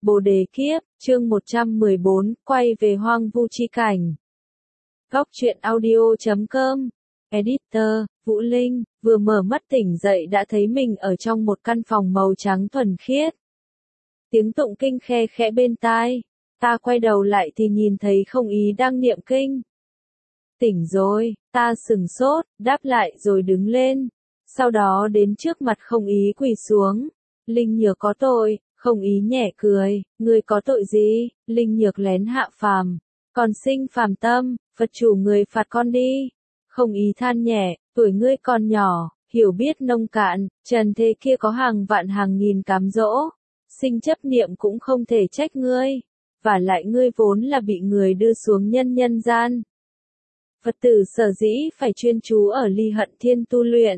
Bồ đề kiếp, chương 114, quay về hoang vu chi cảnh. Góc truyện audio.com. Editor, Vũ Linh, vừa mở mắt tỉnh dậy đã thấy mình ở trong một căn phòng màu trắng thuần khiết. Tiếng tụng kinh khe khẽ bên tai. Ta quay đầu lại thì nhìn thấy Không Ý đang niệm kinh. Tỉnh rồi, ta sửng sốt, đáp lại rồi đứng lên. Sau đó đến trước mặt Không Ý quỳ xuống. Linh Nhược có tội. Không Ý nhẹ cười, ngươi có tội gì? Linh Nhược lén hạ phàm, còn sinh phàm tâm, Phật chủ người phạt con đi. Không Ý than nhẹ, tuổi ngươi còn nhỏ, hiểu biết nông cạn, trần thế kia có hàng vạn hàng nghìn cám dỗ, sinh chấp niệm cũng không thể trách ngươi, và lại ngươi vốn là bị người đưa xuống nhân gian. Phật tử sở dĩ phải chuyên chú ở Ly Hận Thiên tu luyện.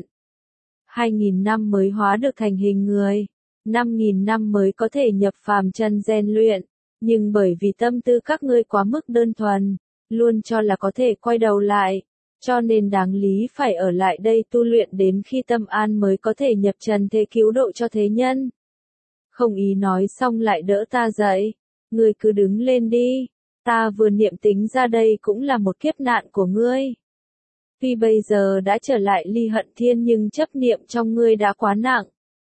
2000 năm mới hóa được thành hình người. 5.000 năm mới có thể nhập phàm chân rèn luyện, nhưng bởi vì tâm tư các ngươi quá mức đơn thuần, luôn cho là có thể quay đầu lại, cho nên đáng lý phải ở lại đây tu luyện đến khi tâm an mới có thể nhập trần thế cứu độ cho thế nhân. Không Ý nói xong lại đỡ ta dậy, ngươi cứ đứng lên đi, ta vừa niệm tính ra đây cũng là một kiếp nạn của ngươi. Tuy bây giờ đã trở lại Ly Hận Thiên nhưng chấp niệm trong ngươi đã quá nặng.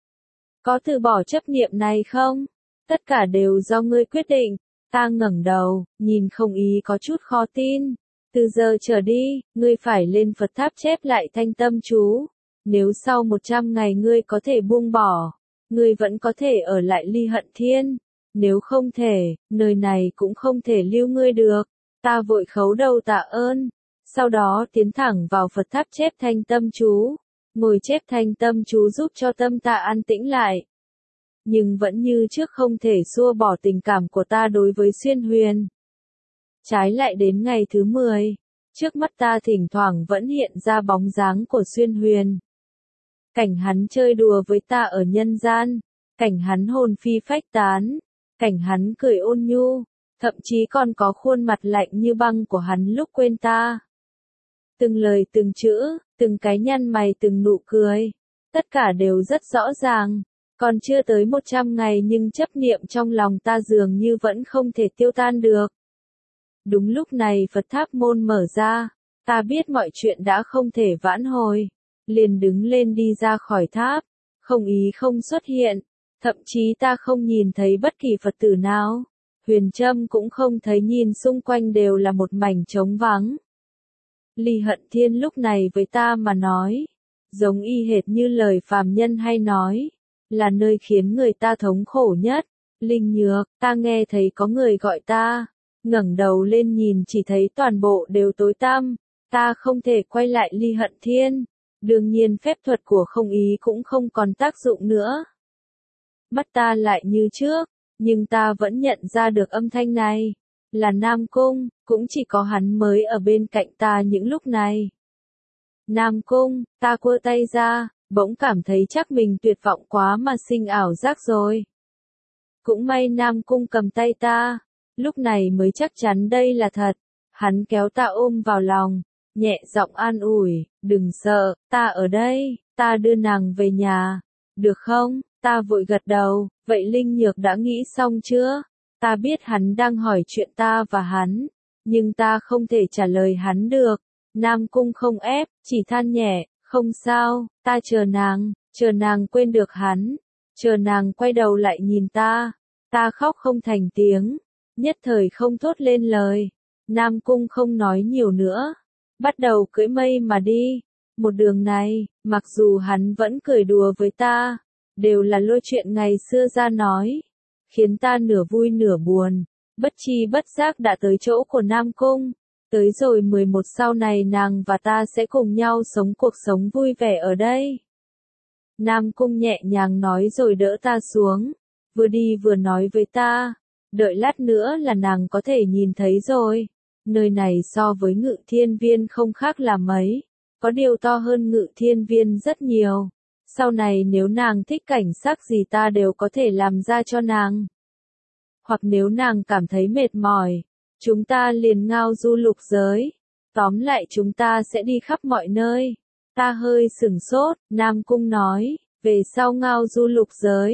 Có từ bỏ chấp niệm này không? Tất cả đều do ngươi quyết định. Ta ngẩng đầu, nhìn Không Ý có chút khó tin. Từ giờ trở đi, ngươi phải lên Phật tháp chép lại thanh tâm chú. Nếu sau 100 ngày ngươi có thể buông bỏ, ngươi vẫn có thể ở lại Ly Hận Thiên. Nếu không thể, nơi này cũng không thể lưu ngươi được. Ta vội khấu đầu tạ ơn. Sau đó tiến thẳng vào Phật tháp chép thanh tâm chú. Ngồi chép thanh tâm chú giúp cho tâm ta an tĩnh lại. Nhưng vẫn như trước không thể xua bỏ tình cảm của ta đối với Xuyên Huyền. Trái lại đến ngày thứ 10, trước mắt ta thỉnh thoảng vẫn hiện ra bóng dáng của Xuyên Huyền. Cảnh hắn chơi đùa với ta ở nhân gian, cảnh hắn hồn phi phách tán, cảnh hắn cười ôn nhu, thậm chí còn có khuôn mặt lạnh như băng của hắn lúc quên ta. Từng lời từng chữ, từng cái nhăn mày từng nụ cười, tất cả đều rất rõ ràng, còn chưa tới 100 ngày nhưng chấp niệm trong lòng ta dường như vẫn không thể tiêu tan được. Đúng lúc này Phật tháp môn mở ra, ta biết mọi chuyện đã không thể vãn hồi, liền đứng lên đi ra khỏi tháp, Không Ý không xuất hiện, thậm chí ta không nhìn thấy bất kỳ Phật tử nào, Huyền Trâm cũng không thấy, nhìn xung quanh đều là một mảnh trống vắng. Ly Hận Thiên lúc này với ta mà nói, giống y hệt như lời phàm nhân hay nói, là nơi khiến người ta thống khổ nhất. Linh Nhược, ta nghe thấy có người gọi ta, ngẩng đầu lên nhìn chỉ thấy toàn bộ đều tối tăm, ta không thể quay lại Ly Hận Thiên, đương nhiên phép thuật của Không Ý cũng không còn tác dụng nữa. Mắt ta lại như trước, nhưng ta vẫn nhận ra được âm thanh này. Là Nam Cung, cũng chỉ có hắn mới ở bên cạnh ta những lúc này. Nam Cung, ta quơ tay ra, bỗng cảm thấy chắc mình tuyệt vọng quá mà sinh ảo giác rồi. Cũng may Nam Cung cầm tay ta, lúc này mới chắc chắn đây là thật. Hắn kéo ta ôm vào lòng, nhẹ giọng an ủi, đừng sợ, ta ở đây, ta đưa nàng về nhà. Được không? Ta vội gật đầu, vậy Linh Nhược đã nghĩ xong chưa? Ta biết hắn đang hỏi chuyện ta và hắn, nhưng ta không thể trả lời hắn được. Nam Cung không ép, chỉ than nhẹ, không sao, ta chờ nàng quên được hắn, chờ nàng quay đầu lại nhìn ta. Ta khóc không thành tiếng, nhất thời không thốt lên lời. Nam Cung không nói nhiều nữa, bắt đầu cưỡi mây mà đi. Một đường này, mặc dù hắn vẫn cười đùa với ta, đều là lôi chuyện ngày xưa ra nói, khiến ta nửa vui nửa buồn, bất chi bất giác đã tới chỗ của Nam Cung. Tới rồi 11 sau này nàng và ta sẽ cùng nhau sống cuộc sống vui vẻ ở đây. Nam Cung nhẹ nhàng nói rồi đỡ ta xuống, vừa đi vừa nói với ta, đợi lát nữa là nàng có thể nhìn thấy rồi. Nơi này so với Ngự Thiên Viên không khác là mấy, có điều to hơn Ngự Thiên Viên rất nhiều. Sau này nếu nàng thích cảnh sắc gì ta đều có thể làm ra cho nàng. Hoặc nếu nàng cảm thấy mệt mỏi, chúng ta liền ngao du lục giới. Tóm lại chúng ta sẽ đi khắp mọi nơi. Ta hơi sửng sốt, Nam Cung nói, về sau ngao du lục giới.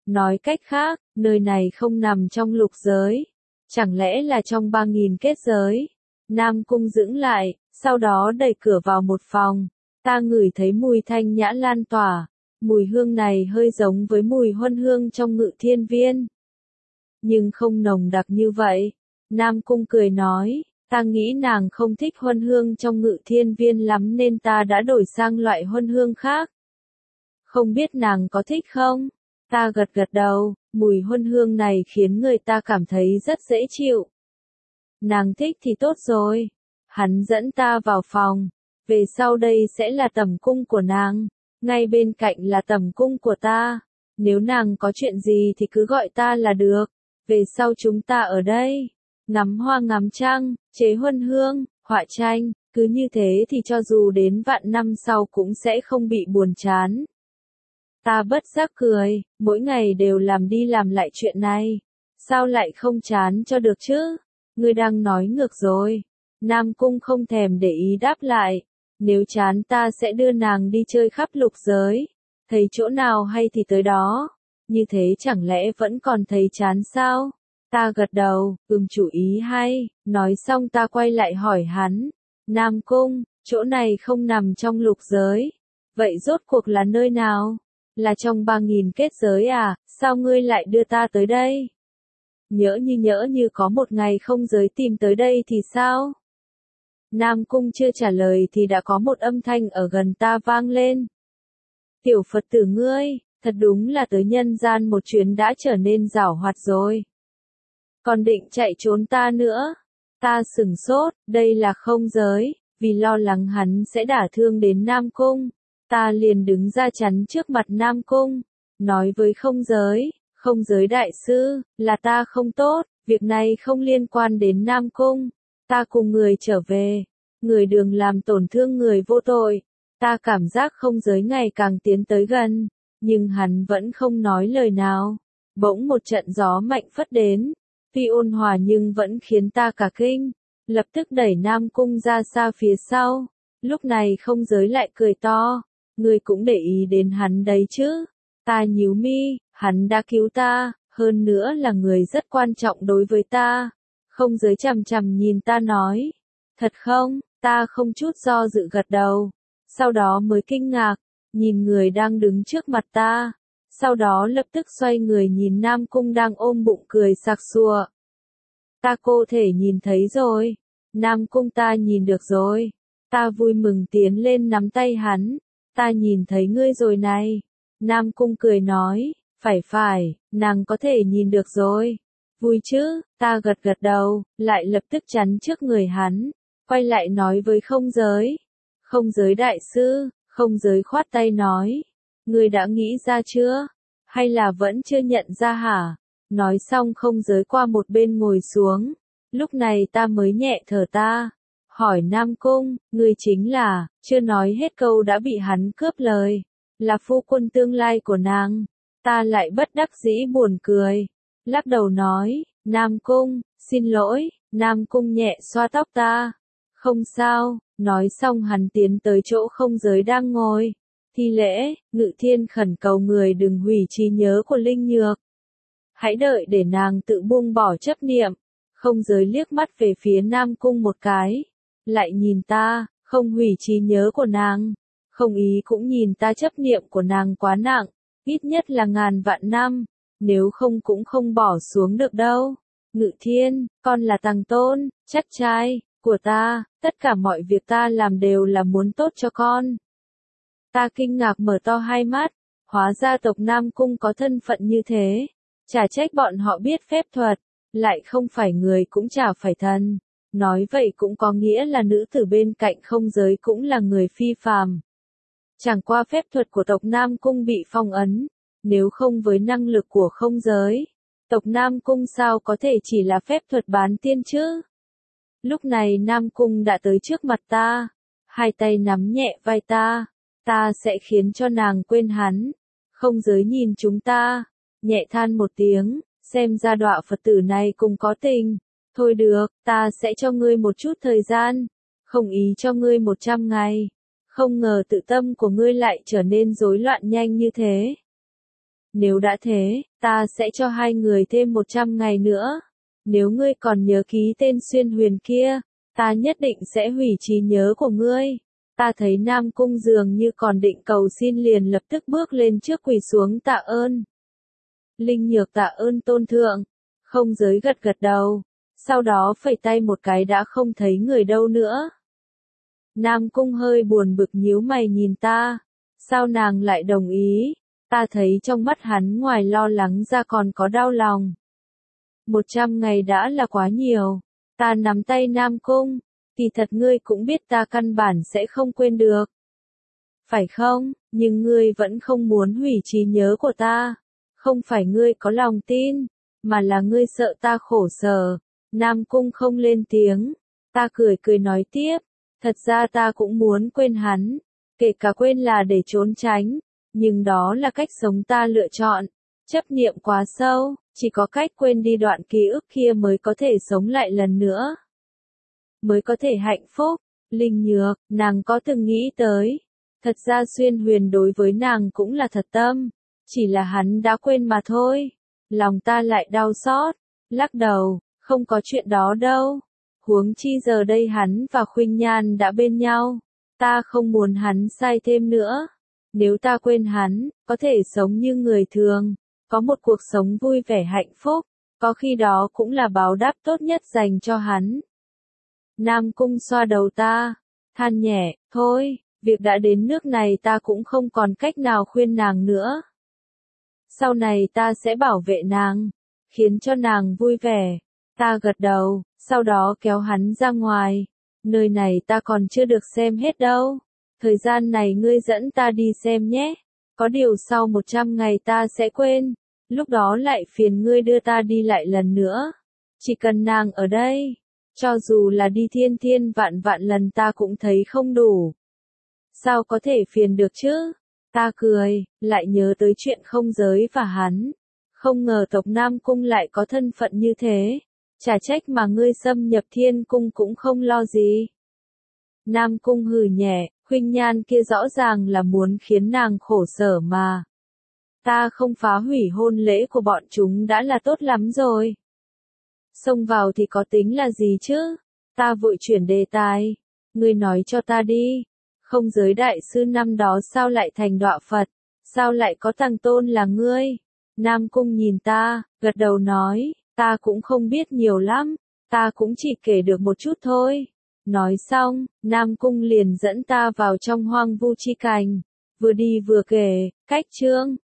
Nói cách khác, nơi này không nằm trong lục giới. Chẳng lẽ là trong 3.000 kết giới? Nam Cung dững lại, sau đó đẩy cửa vào một phòng. Ta ngửi thấy mùi thanh nhã lan tỏa. Mùi hương này hơi giống với mùi huân hương trong Ngự Thiên Viên. Nhưng không nồng đặc như vậy. Nam Cung cười nói, ta nghĩ nàng không thích huân hương trong Ngự Thiên Viên lắm nên ta đã đổi sang loại huân hương khác. Không biết nàng có thích không? Ta gật gật đầu, mùi huân hương này khiến người ta cảm thấy rất dễ chịu. Nàng thích thì tốt rồi. Hắn dẫn ta vào phòng. Về sau đây sẽ là tẩm cung của nàng. Ngay bên cạnh là tẩm cung của ta. Nếu nàng có chuyện gì thì cứ gọi ta là được. Về sau chúng ta ở đây. Ngắm hoa ngắm trăng, chế huân hương, họa tranh. Cứ như thế thì cho dù đến vạn năm sau cũng sẽ không bị buồn chán. Ta bất giác cười, mỗi ngày đều làm đi làm lại chuyện này. Sao lại không chán cho được chứ? Ngươi đang nói ngược rồi. Nam Cung không thèm để ý đáp lại. Nếu chán ta sẽ đưa nàng đi chơi khắp lục giới. Thấy chỗ nào hay thì tới đó. Như thế chẳng lẽ vẫn còn thấy chán sao? Ta gật đầu, chủ ý hay. Nói xong ta quay lại hỏi hắn. Nam Cung, chỗ này không nằm trong lục giới. Vậy rốt cuộc là nơi nào? Là trong 3.000 kết giới à, sao ngươi lại đưa ta tới đây? Nhỡ như có một ngày không giới tìm tới đây thì sao? Nam Cung chưa trả lời thì đã có một âm thanh ở gần ta vang lên. Tiểu Phật tử ngươi, thật đúng là tới nhân gian một chuyến đã trở nên giảo hoạt rồi. Còn định chạy trốn ta nữa. Ta sửng sốt, đây là không giới, vì lo lắng hắn sẽ đả thương đến Nam Cung. Ta liền đứng ra chắn trước mặt Nam Cung, nói với không giới đại sư, là ta không tốt, việc này không liên quan đến Nam Cung. Ta cùng người trở về, người đừng làm tổn thương người vô tội. Ta cảm giác không giới ngày càng tiến tới gần, nhưng hắn vẫn không nói lời nào. Bỗng một trận gió mạnh phất đến, tuy ôn hòa nhưng vẫn khiến ta cả kinh, lập tức đẩy Nam Cung ra xa phía sau. Lúc này không giới lại cười to. Ngươi cũng để ý đến hắn đấy chứ. Ta nhíu mi, hắn đã cứu ta, hơn nữa là người rất quan trọng đối với ta. Không giới chằm chằm nhìn ta nói. Thật không? Ta không chút do dự gật đầu. Sau đó mới kinh ngạc, nhìn người đang đứng trước mặt ta. Sau đó lập tức xoay người nhìn Nam Cung đang ôm bụng cười sặc sụa. Ta cô thể nhìn thấy rồi. Nam Cung ta nhìn được rồi. Ta vui mừng tiến lên nắm tay hắn. Ta nhìn thấy ngươi rồi này. Nam Cung cười nói, phải, nàng có thể nhìn được rồi. Vui chứ, ta gật gật đầu, lại lập tức chắn trước người hắn. Quay lại nói với không giới. Không giới đại sư, không giới khoát tay nói. Ngươi đã nghĩ ra chưa? Hay là vẫn chưa nhận ra hả? Nói xong không giới qua một bên ngồi xuống. Lúc này ta mới nhẹ thở ta. Hỏi Nam Cung, ngươi chính là, chưa nói hết câu đã bị hắn cướp lời. Là phu quân tương lai của nàng. Ta lại bất đắc dĩ buồn cười. Lắc đầu nói, Nam Cung, xin lỗi. Nam Cung nhẹ xoa tóc ta. Không sao, nói xong hắn tiến tới chỗ không giới đang ngồi. Thi lễ, Ngự Thiên khẩn cầu người đừng hủy trí nhớ của Linh Nhược. Hãy đợi để nàng tự buông bỏ chấp niệm. Không giới liếc mắt về phía Nam Cung một cái. Lại nhìn ta, không hủy trí nhớ của nàng. Không ý cũng nhìn ta chấp niệm của nàng quá nặng. Ít nhất là ngàn vạn năm. Nếu không cũng không bỏ xuống được đâu. Ngự Thiên, con là Tằng Tôn, chắc trai của ta, tất cả mọi việc ta làm đều là muốn tốt cho con. Ta kinh ngạc mở to hai mắt, hóa ra tộc Nam Cung có thân phận như thế. Chả trách bọn họ biết phép thuật, lại không phải người cũng chả phải thần. Nói vậy cũng có nghĩa là nữ tử bên cạnh không giới cũng là người phi phàm. Chẳng qua phép thuật của tộc Nam Cung bị phong ấn, nếu không với năng lực của không giới, tộc Nam Cung sao có thể chỉ là phép thuật bán tiên chứ? Lúc này Nam Cung đã tới trước mặt ta, hai tay nắm nhẹ vai ta sẽ khiến cho nàng quên hắn. Không giới nhìn chúng ta, nhẹ than một tiếng, xem ra đọa Phật tử này cũng có tình. Thôi được, ta sẽ cho ngươi một chút thời gian, không ý cho ngươi 100 ngày. Không ngờ tự tâm của ngươi lại trở nên rối loạn nhanh như thế. Nếu đã thế, ta sẽ cho hai người thêm 100 ngày nữa. Nếu ngươi còn nhớ ký tên Xuyên Huyền kia, ta nhất định sẽ hủy trí nhớ của ngươi. Ta thấy Nam Cung dường như còn định cầu xin liền lập tức bước lên trước quỳ xuống tạ ơn. Linh Nhược tạ ơn tôn thượng. Không giới gật gật đầu. Sau đó phẩy tay một cái đã không thấy người đâu nữa. Nam Cung hơi buồn bực nhíu mày nhìn ta. Sao nàng lại đồng ý? Ta thấy trong mắt hắn ngoài lo lắng ra còn có đau lòng. 100 ngày đã là quá nhiều. Ta nắm tay Nam Cung. Kỳ thật ngươi cũng biết ta căn bản sẽ không quên được. Phải không? Nhưng ngươi vẫn không muốn hủy trí nhớ của ta. Không phải ngươi có lòng tin, mà là ngươi sợ ta khổ sở. Nam Cung không lên tiếng. Ta cười cười nói tiếp. Thật ra ta cũng muốn quên hắn. Kể cả quên là để trốn tránh. Nhưng đó là cách sống ta lựa chọn. Chấp niệm quá sâu, chỉ có cách quên đi đoạn ký ức kia mới có thể sống lại lần nữa. Mới có thể hạnh phúc. Linh Nhược, nàng có từng nghĩ tới. Thật ra Xuyên Huyền đối với nàng cũng là thật tâm. Chỉ là hắn đã quên mà thôi. Lòng ta lại đau xót. Lắc đầu, không có chuyện đó đâu. Huống chi giờ đây hắn và Khuynh Nhan đã bên nhau. Ta không muốn hắn sai thêm nữa. Nếu ta quên hắn, có thể sống như người thường. Có một cuộc sống vui vẻ hạnh phúc. Có khi đó cũng là báo đáp tốt nhất dành cho hắn. Nam Cung xoa đầu ta. Than nhẹ, thôi, việc đã đến nước này ta cũng không còn cách nào khuyên nàng nữa. Sau này ta sẽ bảo vệ nàng. Khiến cho nàng vui vẻ. Ta gật đầu, sau đó kéo hắn ra ngoài. Nơi này ta còn chưa được xem hết đâu. Thời gian này ngươi dẫn ta đi xem nhé. Có điều sau 100 ngày ta sẽ quên. Lúc đó lại phiền ngươi đưa ta đi lại lần nữa. Chỉ cần nàng ở đây. Cho dù là đi thiên thiên vạn vạn lần ta cũng thấy không đủ. Sao có thể phiền được chứ? Ta cười, lại nhớ tới chuyện không giới và hắn. Không ngờ tộc Nam Cung lại có thân phận như thế. Chả trách mà ngươi xâm nhập thiên cung cũng không lo gì. Nam Cung hừ nhẹ, Khuynh Nhan kia rõ ràng là muốn khiến nàng khổ sở mà. Ta không phá hủy hôn lễ của bọn chúng đã là tốt lắm rồi. Xông vào thì có tính là gì chứ? Ta vội chuyển đề tài. Ngươi nói cho ta đi. Không giới đại sư năm đó sao lại thành đọa Phật? Sao lại có thằng Tôn là ngươi? Nam Cung nhìn ta, gật đầu nói, ta cũng không biết nhiều lắm. Ta cũng chỉ kể được một chút thôi. Nói xong, Nam Cung liền dẫn ta vào trong Hoang Vu Chi Cảnh. Vừa đi vừa kể, cách chương.